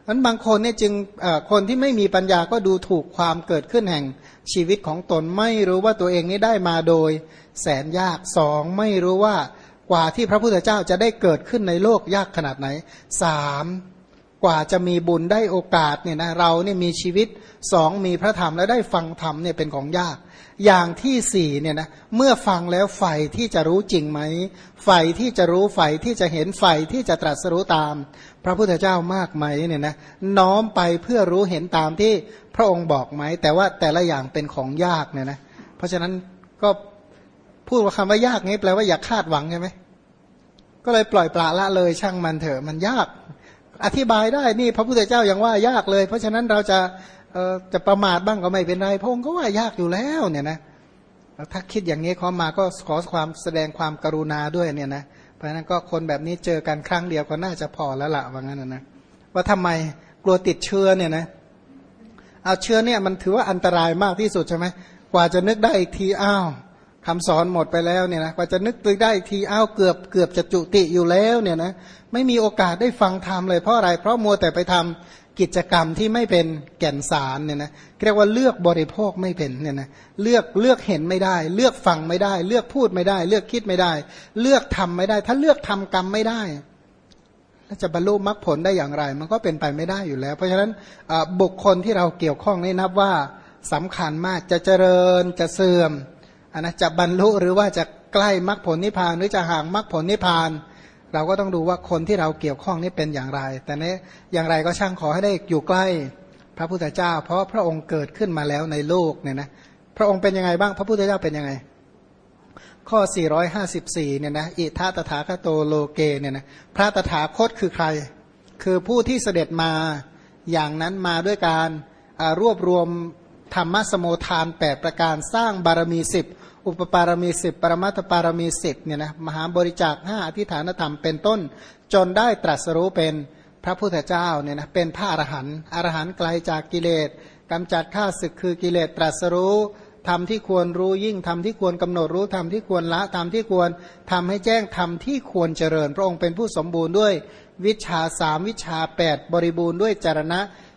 นั้นบางคนเนี่ยจึงคนที่ไม่มีปัญญาก็ดูถูกความเกิดขึ้นแห่งชีวิตของตนไม่รู้ว่าตัวเองนี้ได้มาโดยแสนยากสองไม่รู้ว่ากว่าที่พระพุทธเจ้าจะได้เกิดขึ้นในโลกยากขนาดไหนสามกว่าจะมีบุญได้โอกาสเนี่ยนะเราเนี่ยมีชีวิตสองมีพระธรรมและได้ฟังธรรมเนี่ยเป็นของยากอย่างที่สี่เนี่ยนะเมื่อฟังแล้วใฝ่ที่จะรู้จริงไหมใฝ่ที่จะรู้ใฝ่ที่จะเห็นใฝ่ที่จะตรัสรู้ตามพระพุทธเจ้ามากไหมเนี่ยนะน้อมไปเพื่อรู้เห็นตามที่พระองค์บอกไหมแต่ว่าแต่ละอย่างเป็นของยากเนี่ยนะเพราะฉะนั้นก็พูดว่าคำว่ายากนี้แปลว่าอย่าคาดหวังใช่ไหมก็เลยปล่อยปละละเลยช่างมันเถอะมันยากอธิบายได้นี่พระพุทธเจ้ายังว่ายากเลยเพราะฉะนั้นเราจะประมาทบ้างก็ไม่เป็นไรพระองค์ก็ว่ายากอยู่แล้วเนี่ยนะถ้าคิดอย่างนี้เขามาก็ขอความแสดงความกรุณาด้วยเนี่ยนะเพราะฉะนั้นก็คนแบบนี้เจอกันครั้งเดียวก็น่าจะพอแล้วละว่างั้นนะว่าทำไมกลัวติดเชื้อเนี่ยนะเอาเชื้อเนี่ยมันถือว่าอันตรายมากที่สุดใช่ไหมกว่าจะนึกได้อีกทีอ้าวคำสอนหมดไปแล้วเนี่ยนะกว่าจะนึกได้อีกทีอ้าวเกือบจะจุติอยู่แล้วเนี่ยนะไม่มีโอกาสได้ฟังธรรมเลยเพราะอะไรเพราะมัวแต่ไปทำกิจกรรมที่ไม่เป็นแก่นสารเนี่ยนะเรียกว่าเลือกบริโภคไม่เป็นเนี่ยนะเลือกเห็นไม่ได้เลือกฟังไม่ได้เลือกพูดไม่ได้เลือกคิดไม่ได้เลือกทำไม่ได้ถ้าเลือกทำกรรมไม่ได้แล้วจะบรรลุมรรคผลได้อย่างไรมันก็เป็นไปไม่ได้อยู่แล้วเพราะฉะนั้นบุคคลที่เราเกี่ยวข้องนี่นับว่าสำคัญมากจะเจริญจะเสื่อมนะจะบรรลุหรือว่าจะใกล้มรรคผลนิพพานหรือจะห่างมรรคผลนิพพานเราก็ต้องดูว่าคนที่เราเกี่ยวข้องนี่เป็นอย่างไรแต่นี้อย่างไรก็ช่างขอให้ได้อยู่ใกล้พระพุทธเจ้าเพราะพระองค์เกิดขึ้นมาแล้วในโลกเนี่ยนะพระองค์เป็นยังไงบ้างพระพุทธเจ้าเป็นยังไงข้อ454เนี่ยนะอิทัตถาคโตโลเกเนี่ยนะพระตถาคตคือใครคือผู้ที่เสด็จมาอย่างนั้นมาด้วยการรวบรวมธรรมสโมทาน8ประการสร้างบารมี10อุปปารมี10ปรมัตถปารมี10เนี่ยนะมหาบริจาค5อธิฐานธรรมเป็นต้นจนได้ตรัสรู้เป็นพระพุทธเจ้าเนี่ยนะเป็นพระอรหันต์อรหันต์ไกลจากกิเลสกำจัดข้าศึกคือกิเลสตรัสรู้ธรรมที่ควรรู้ยิ่งธรรมที่ควรกำหนดรู้ธรรมที่ควรละธรรมที่ควรทำให้แจ้งธรรมที่ควรเจริญพระองค์เป็นผู้สมบูรณ์ด้วยวิชา3วิชา8บริบูรณ์ด้วยจรณะ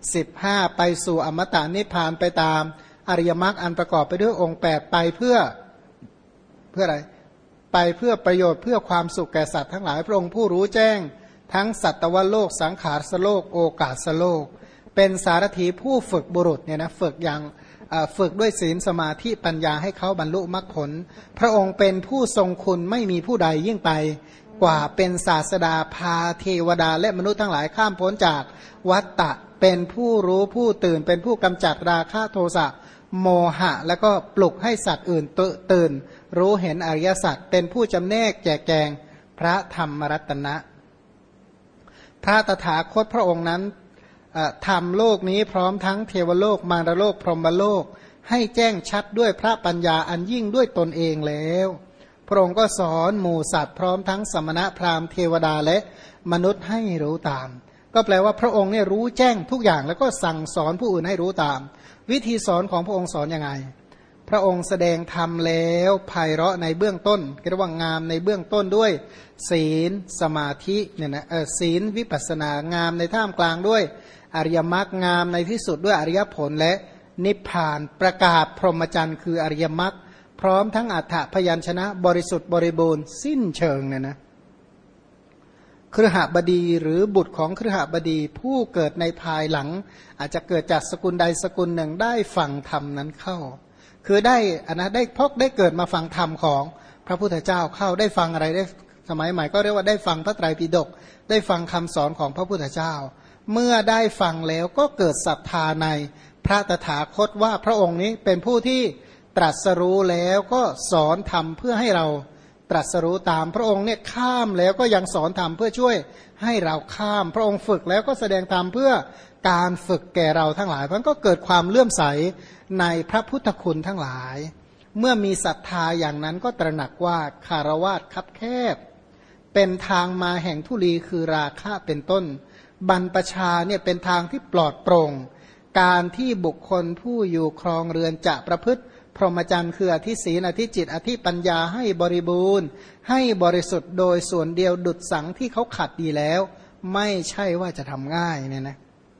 15ไปสู่อมตะนิพพานไปตามอริยมรรคอันประกอบไปด้วยองค์8ไปเพื่ออะไรไปเพื่อประโยชน์เพื่อความสุขแก่สัตว์ทั้งหลายพระองค์ผู้รู้แจ้งทั้งสัตวโลกสังขารสโลกโอกาสโลกเป็นสารถีผู้ฝึกบุรุษเนี่ยนะฝึกอย่างฝึกด้วยศีลสมาธิปัญญาให้เขาบรรลุมรรคผลพระองค์เป็นผู้ทรงคุณไม่มีผู้ใดยิ่งไปกว่าเป็นศาสดาพาเทวดาและมนุษย์ทั้งหลายข้ามพ้นจากวัฏฏะเป็นผู้รู้ผู้ตื่นเป็นผู้กำจัดราคะโทสะโมหะแล้วก็ปลุกให้สัตว์อื่นตื่นรู้เห็นอริยสัจเป็นผู้จำแนกแจกแจงพระธรรมรัตนะพระตถาคตพระองค์นั้นทำโลกนี้พร้อมทั้งเทวโลกมารโลกพรหมโลกให้แจ้งชัดด้วยพระปัญญาอันยิ่งด้วยตนเองแล้วพระองค์ก็สอนหมู่สัตว์พร้อมทั้งสมณะพราหมณ์เทวดาและมนุษย์ให้รู้ตามก็แปลว่าพระองค์เนี่ยรู้แจ้งทุกอย่างแล้วก็สั่งสอนผู้อื่นให้รู้ตามวิธีสอนของพระองค์สอนยังไงพระองค์แสดงธรรมแล้วไพเราะในเบื้องต้นเรียกว่างามในเบื้องต้นด้วยศีลสมาธิเนี่ยนะศีลวิปัสสนางามในท่ามกลางด้วยอริยมรรคงามในที่สุดด้วยอริยผลและนิพพานประกาศพรหมจรรย์คืออริยมรรคพร้อมทั้งอัฏฐพยัญชนะบริสุทธิ์บริบูรณ์สิ้นเชิงเนี่ยนะคฤหบดีหรือบุตรของคฤหบดีผู้เกิดในภายหลังอาจจะเกิดจากสกุลใดสกุลหนึ่งได้ฟังธรรมนั้นเข้าคือได้ได้พกได้เกิดมาฟังธรรมของพระพุทธเจ้าเข้าได้ฟังอะไรได้สมัยใหม่ก็เรียกว่าได้ฟังพระไตรปิฎกได้ฟังคำสอนของพระพุทธเจ้าเมื่อได้ฟังแล้วก็เกิดศรัทธาในพระตถาคตว่าพระองค์นี้เป็นผู้ที่ตรัสรู้แล้วก็สอนธรรมเพื่อให้เราตรัสรู้ตามพระองค์เนี่ยข้ามแล้วก็ยังสอนธรรมเพื่อช่วยให้เราข้ามพระองค์ฝึกแล้วก็แสดงธรรมเพื่อการฝึกแก่เราทั้งหลายเพราะก็เกิดความเลื่อมใสในพระพุทธคุณทั้งหลายเมื่อมีศรัทธาอย่างนั้นก็ตระหนักว่าคารวาสคับแคบเป็นทางมาแห่งทุลีคือราคะเป็นต้นบรรพชาเนี่ยเป็นทางที่ปลอดโปร่งการที่บุคคลผู้อยู่ครองเรือนจะประพฤติพรหมจรรย์คืออธิศีลอธิจิตอธิปัญญาให้บริบูรณ์ให้บริสุทธิ์โดยส่วนเดียวดุจสังที่เขาขัดดีแล้วไม่ใช่ว่าจะทำง่ายเนี่ยนะ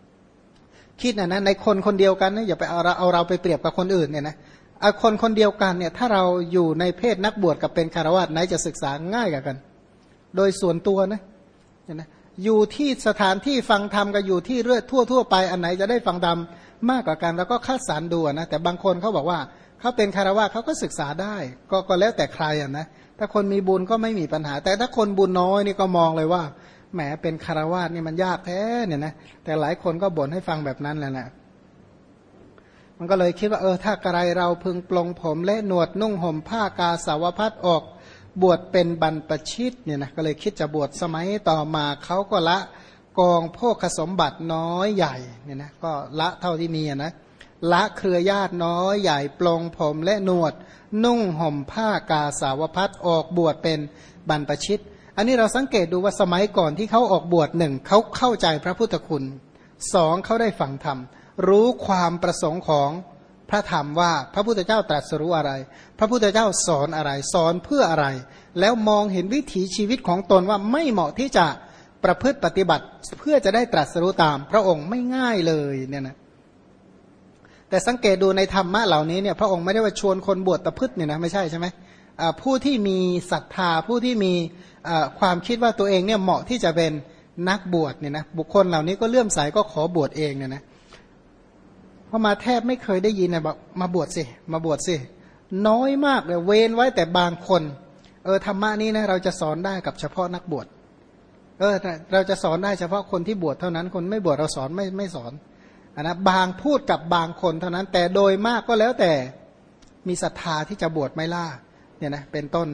คิดนะในคนคนเดียวกันนะอย่าไปเอาเราไปเปรียบกับคนอื่นเนี่ยนะคนคนเดียวกันเนี่ยถ้าเราอยู่ในเพศนักบวชกับเป็นคฤหัสถ์ไหนจะศึกษาง่ายกว่ากันโดยส่วนตัวนะอยู่ที่สถานที่ฟังธรรมกับอยู่ที่เรื่อยทั่วไปอันไหนจะได้ฟังธรรมมากกว่ากันแล้วก็คัดสรรดูนะแต่บางคนเขาบอกว่าเขาเป็นคฤหัสถ์เขาก็ศึกษาได้ก็แล้วแต่ใครนะถ้าคนมีบุญก็ไม่มีปัญหาแต่ถ้าคนบุญน้อยนี่ก็มองเลยว่าแหมเป็นคฤหัสถ์นี่มันยากแท้เนี่ยนะแต่หลายคนก็บ่นให้ฟังแบบนั้นแหละนะมันก็เลยคิดว่าถ้าใครเราพึงปลงผมและหนวดนุ่งห่มผ้ากาสาวพัดออกบวชเป็นบรรพชิตเนี่ยนะก็เลยคิดจะบวชสมัยต่อมาเขาก็ละกองโภคสมบัติน้อยใหญ่เนี่ยนะก็ละเท่าที่มีนะละเครือญาติน้อยใหญ่ปลงผมและหนวดนุ่งห่มผ้ากาสาวพัดออกบวชเป็นบรรพชิตอันนี้เราสังเกตดูว่าสมัยก่อนที่เขาออกบวชหนึ่งเขาเข้าใจพระพุทธคุณสองเขาได้ฟังธรรมรู้ความประสงค์ของพระธรรมว่าพระพุทธเจ้าตรัสรู้อะไรพระพุทธเจ้าสอนอะไรสอนเพื่ออะไรแล้วมองเห็นวิถีชีวิตของตนว่าไม่เหมาะที่จะประพฤติปฏิบัติเพื่อจะได้ตรัสรู้ตามพระองค์ไม่ง่ายเลยเนี่ยนะแต่สังเกตดูในธรรมะเหล่านี้เนี่ยพระองค์ไม่ได้ว่าชวนคนบวชตะพึดเนี่ยนะไม่ใช่ใช่ไหมผู้ที่มีศรัทธาผู้ที่มีความคิดว่าตัวเองเนี่ยเหมาะที่จะเป็นนักบวชเนี่ยนะบุคคลเหล่านี้ก็เลื่อมใสก็ขอบวชเองเนี่ยนะเพราะมาแทบไม่เคยได้ยินนะบอกมาบวชสิมาบวชสิน้อยมากเลยเว้นไว้แต่บางคนธรรมะนี้นะเราจะสอนได้กับเฉพาะนักบวชเราจะสอนได้เฉพาะคนที่บวชเท่านั้นคนไม่บวชเราสอนไม่สอนนะบางพูดกับบางคนเท่านั้นแต่โดยมากก็แล้วแต่มีศรัทธาที่จะบวชไม่ล่าเนี่ยนะเป็นต้น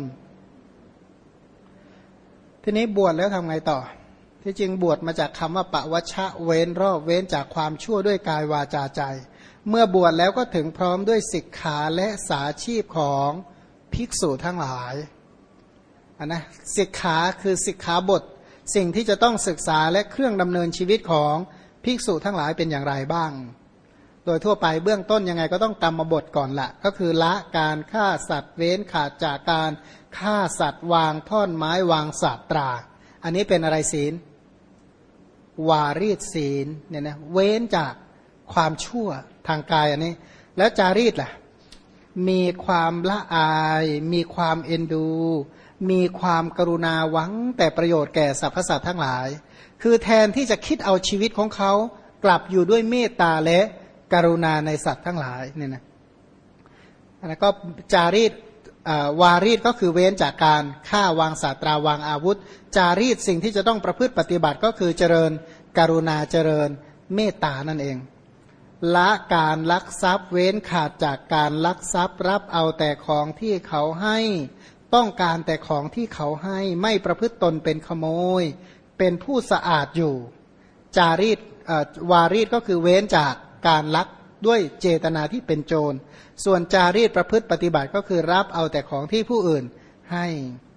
ทีนี้บวชแล้วทำไงต่อที่จริงบวชมาจากคำว่าปะวัชชะเว้นรอบเว้นจากความชั่วด้วยกายวาจาใจเมื่อบวชแล้วก็ถึงพร้อมด้วยสิกขาและสาชีพของภิกษุทั้งหลายนะสิกขาคือสิกขาบทสิ่งที่จะต้องศึกษาและเครื่องดำเนินชีวิตของภิกษุทั้งหลายเป็นอย่างไรบ้างโดยทั่วไปเบื้องต้นยังไงก็ต้องกรรมบทก่อนละก็คือละการฆ่าสัตว์เว้นขาดจากการฆ่าสัตว์วางท่อนไม้วางสาตราอันนี้เป็นอะไรศีลวารีตศีลเนี่ยนะเว้นจากความชั่วทางกายอันนี้แล้วจารีตล่ะมีความละอายมีความเอ็นดูมีความกรุณาหวังแต่ประโยชน์แก่สรรพสัตว์ทั้งหลายคือแทนที่จะคิดเอาชีวิตของเขากลับอยู่ด้วยเมตตาและกรุณาในสัตว์ทั้งหลายเนี่ยนะแล้วก็จารีตวารีตก็คือเว้นจากการฆ่าวางสาตราวางอาวุธจารีตสิ่งที่จะต้องประพฤติปฏิบัติก็คือเจริญกรุณาเจริญเมตตานั่นเองละการลักทรัพย์เว้นขาดจากการลักทรัพย์รับเอาแต่ของที่เขาให้ต้องการแต่ของที่เขาให้ไม่ประพฤติตนเป็นขโมยเป็นผู้สะอาดอยู่จารีตวารีตก็คือเว้นจากการลักด้วยเจตนาที่เป็นโจรส่วนจารีตประพฤติปฏิบัติก็คือรับเอาแต่ของที่ผู้อื่นให้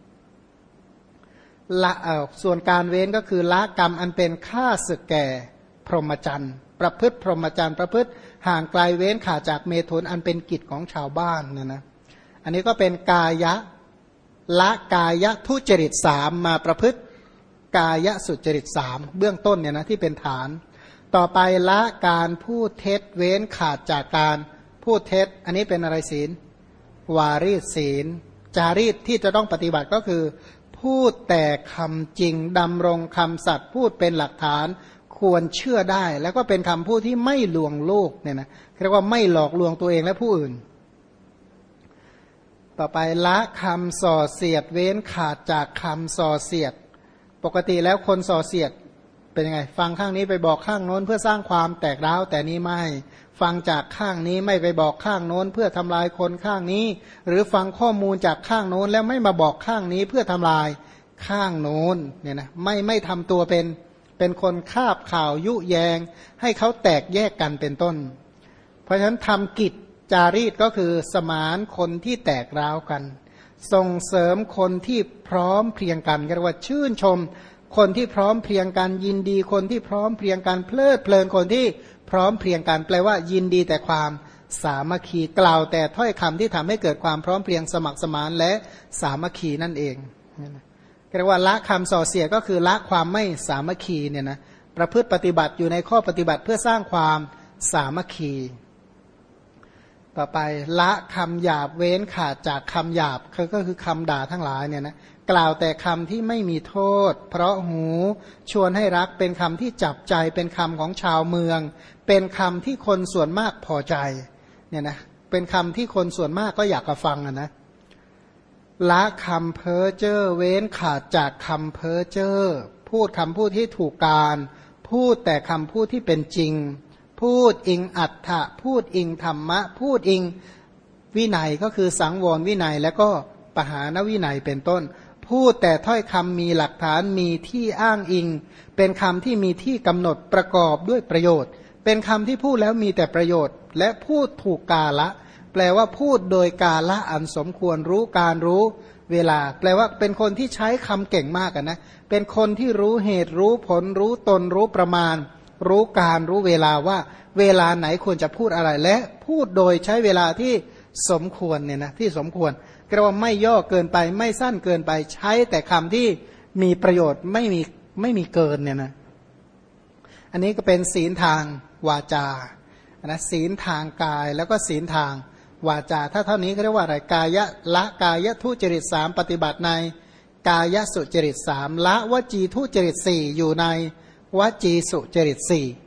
ละส่วนการเว้นก็คือละกรรมอันเป็นฆ่าศึกแก่พรหมจรรย์ประพฤติพรหมจรรย์ประพฤติห่างไกลเว้นขาดจากเมถุนอันเป็นกิจของชาวบ้านนะอันนี้ก็เป็นกายะละกายะทุจริต3มาประพฤติกายะสุจริต3เบื้องต้นเนี่ยนะที่เป็นฐานต่อไปละการพูดเท็จเว้นขาดจากการพูดเท็จอันนี้เป็นอะไรศีลวารีตศีลจารีตที่จะต้องปฏิบัติก็คือพูดแต่คำจริงดำรงคำสัตย์พูดเป็นหลักฐานควรเชื่อได้แล้วก็เป็นคำพูดที่ไม่ลวงโลกเนี่ยนะเรียกว่าไม่หลอกลวงตัวเองและผู้อื่นต่อไปละคำส่อเสียดเว้นขาดจากคำส่อเสียดปกติแล้วคนส่อเสียดเป็นยังไงฟังข้างนี้ไปบอกข้างโน้นเพื่อสร้างความแตกร้าวแต่นี้ไม่ฟังจากข้างนี้ไม่ไปบอกข้างโน้นเพื่อทำลายคนข้างนี้หรือฟังข้อมูลจากข้างโน้นแล้วไม่มาบอกข้างนี้เพื่อทำลายข้างโน้นเนี่ยนะไม่ทำตัวเป็นคนคาบข่าวยุแยงให้เขาแตกแยกกันเป็นต้นเพราะฉะนั้นทำกิจจารีตก็คือสมานคนที่แตกร้าวกันส่งเสริมคนที่พร้อมเพรียงกันเรียกว่าชื่นชมคนที่พร้อมเพรียงกันยินดีคนที่พร้อมเพรียงกันเพลิดเพลินคนที่พร้อมเพรียงกันแปลว่ายินดีแต่ความสามัคคีกล่าวแต่ถ้อยคำที่ทำให้เกิดความพร้อมเพรียงสมัครสมานและสามัคคีนั่นเองเรียกว่าละคำส่อเสียก็คือละความไม่สามัคคีเนี่ยนะประพฤติปฏิบัติอยู่ในข้อปฏิบัติเพื่อสร้างความสามัคคีต่อไปละคำหยาบเว้นขาดจากคำหยาบก็คือคำด่าทั้งหลายเนี่ยนะกล่าวแต่คำที่ไม่มีโทษเพราะหูชวนให้รักเป็นคำที่จับใจเป็นคำของชาวเมืองเป็นคำที่คนส่วนมากพอใจเนี่ยนะเป็นคำที่คนส่วนมากก็อยากจะฟังนะละคำเพ้อเจ้อเว้นขาดจากคำเพ้อเจ้อพูดคำพูดที่ถูกการพูดแต่คำพูดที่เป็นจริงพูดอิงอัฏฐะพูดอิงธรรมะพูดอิงวินัยก็คือสังวรวินัยและก็ปหานวินัยเป็นต้นพูดแต่ถ้อยคำมีหลักฐานมีที่อ้างอิงเป็นคำที่มีที่กำหนดประกอบด้วยประโยชน์เป็นคำที่พูดแล้วมีแต่ประโยชน์และพูดถูกกาละแปลว่าพูดโดยกาละอันสมควรรู้การรู้เวลาแปลว่าเป็นคนที่ใช้คำเก่งมากนะเป็นคนที่รู้เหตุรู้ผลรู้ตนรู้ประมาณรู้การรู้เวลาว่าเวลาไหนควรจะพูดอะไรและพูดโดยใช้เวลาที่สมควรเนี่ยนะที่สมควรก็ว่าไม่ย่อเกินไปไม่สั้นเกินไปใช้แต่คำที่มีประโยชน์ไม่มีเกินเนี่ยนะอันนี้ก็เป็นศีลทางวาจานะศีลทางกายแล้วก็ศีลทางวาจาถ้าเท่านี้ก็เรียกว่าอะไรกายะละกายะทุจริต3ปฏิบัติในกายะสุจริต3ละวจีทุจริต4อยู่ในวจีสุจริต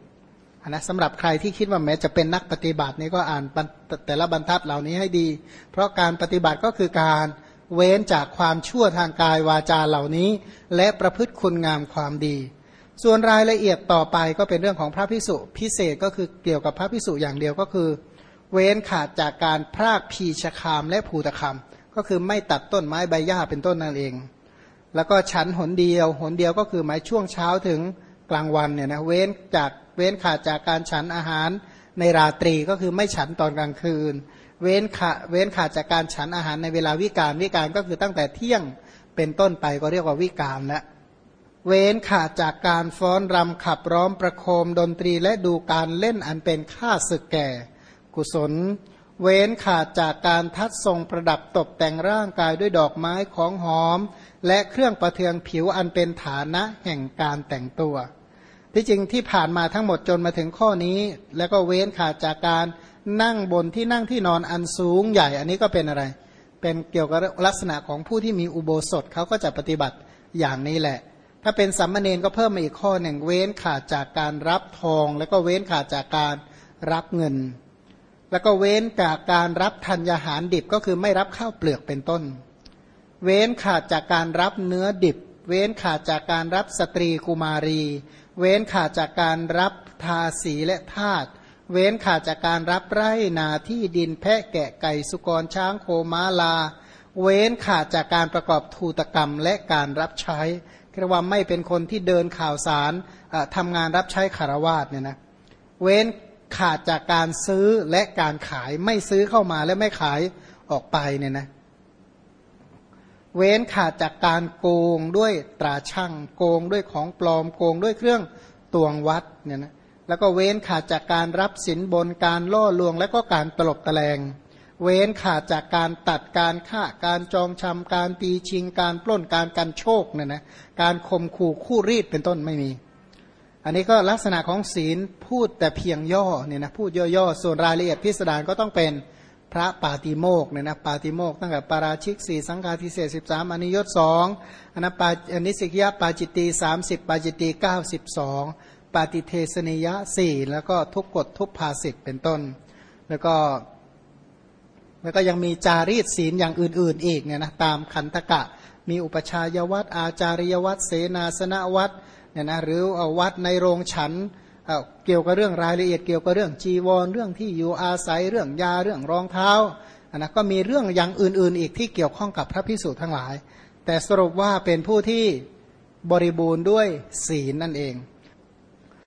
4นะสำหรับใครที่คิดว่าแม้จะเป็นนักปฏิบัตินี่ก็อ่านแต่ละบรรทัดเหล่านี้ให้ดีเพราะการปฏิบัติก็คือการเว้นจากความชั่วทางกายวาจาเหล่านี้และประพฤติคุณงามความดีส่วนรายละเอียดต่อไปก็เป็นเรื่องของพระภิกษุพิเศษก็คือเกี่ยวกับพระภิกษุอย่างเดียวก็คือเว้นขาดจากการพรากพีชคามและภูตคามก็คือไม่ตัดต้นไม้ใบหญ้าเป็นต้นนั่นเองแล้วก็ฉันหนเดียวก็คือหมายช่วงเช้าถึงกลางวันเนี่ยนะเว้นขาดจากการฉันอาหารในราตรีก็คือไม่ฉันตอนกลางคืนเว้นขาดจากการฉันอาหารในเวลาวิกาลก็คือตั้งแต่เที่ยงเป็นต้นไปก็เรียกว่าวิกาลแล้วเว้นขาดจากการฟ้อนรำขับร้องประโคมดนตรีและดูการเล่นอันเป็นค่าศึกแก่กุศลเว้นขาดจากการทัดทรงประดับตกแต่งร่างกายด้วยดอกไม้ของหอมและเครื่องประเทืองผิวอันเป็นฐานะแห่งการแต่งตัวที่จริงที่ผ่านมาทั้งหมดจนมาถึงข้อนี้แล้วก็เว้นขาดจากการนั่งบนที่นั่งที่นอนอันสูงใหญ่อันนี้ก็เป็นอะไรเป็นเกี่ยวกับลักษณะของผู้ที่มีอุโบสถเขาก็จะปฏิบัติอย่างนี้แหละถ้าเป็นสัมมเนรก็เพิ่มมาอีกข้อหนึ่งเว้นขาดจากการรับทองแล้วก็เว้นขาดจากการรับเงินแล้วก็เว้นจากการรับธัญญาหารดิบก็คือไม่รับข้าวเปลือกเป็นต้นเว้นขาดจากการรับเนื้อดิบเว้นขาดจากการรับสตรีกุมารีเว้นขาดจากการรับทาสีและทาสเว้นขาดจากการรับไร่นาที่ดินแพะแกะไก่สุกรช้างโคม้าลาเว้นขาดจากการประกอบทูตกรรมและการรับใช้เรียกว่าไม่เป็นคนที่เดินข่าวสารทำงานรับใช้คฤหัสถ์เนี่ยนะเว้นขาดจากการซื้อและการขายไม่ซื้อเข้ามาและไม่ขายออกไปเนี่ยนะเว้นขาดจากการโกงด้วยตราชั่งโกงด้วยของปลอมโกงด้วยเครื่องตวงวัดเนี่ยนะแล้วก็เว้นขาดจากการรับสินบนการล่อลวงและก็การตลบตะแลงเว้นขาดจากการตัดการฆ่าการจองชำการตีชิงการปล้นการกันโชคเนี่ยนะการข่มขู่คู่รีดเป็นต้นไม่มีอันนี้ก็ลักษณะของศีลพูดแต่เพียงย่อเนี่ยนะพูดย่อๆส่วนรายละเอียดพิสดารก็ต้องเป็นพระปาติโมกข์เนี่ยนะปาติโมกข์ตั้งแต่ปาราชิก4สังฆาทิเศษ13อนิยต2อนิสิกยปาจิตตี30ปาจิตตี92ปาติเทสนิยะ4แล้วก็ทุกกฎทุกภาสิทธ์เป็นต้นแล้วก็ยังมีจารีตศีลอย่างอื่นๆอีกเนี่ยนะตามขันธกะมีอุปชายวัตรอาจาริยวัตรเสนาสนะวัตรเนี่ยนะหรือวัดในโรงฉันเกี่ยวกับเรื่องรายละเอียดเกี่ยวกับเรื่องจีวรเรื่องที่อยู่อาศัยเรื่องยาเรื่องรองเท้านะก็มีเรื่องอย่างอื่นๆอีกที่เกี่ยวข้องกับพระภิกษุทั้งหลายแต่สรุปว่าเป็นผู้ที่บริบูรณ์ด้วยศีลนั่นเอง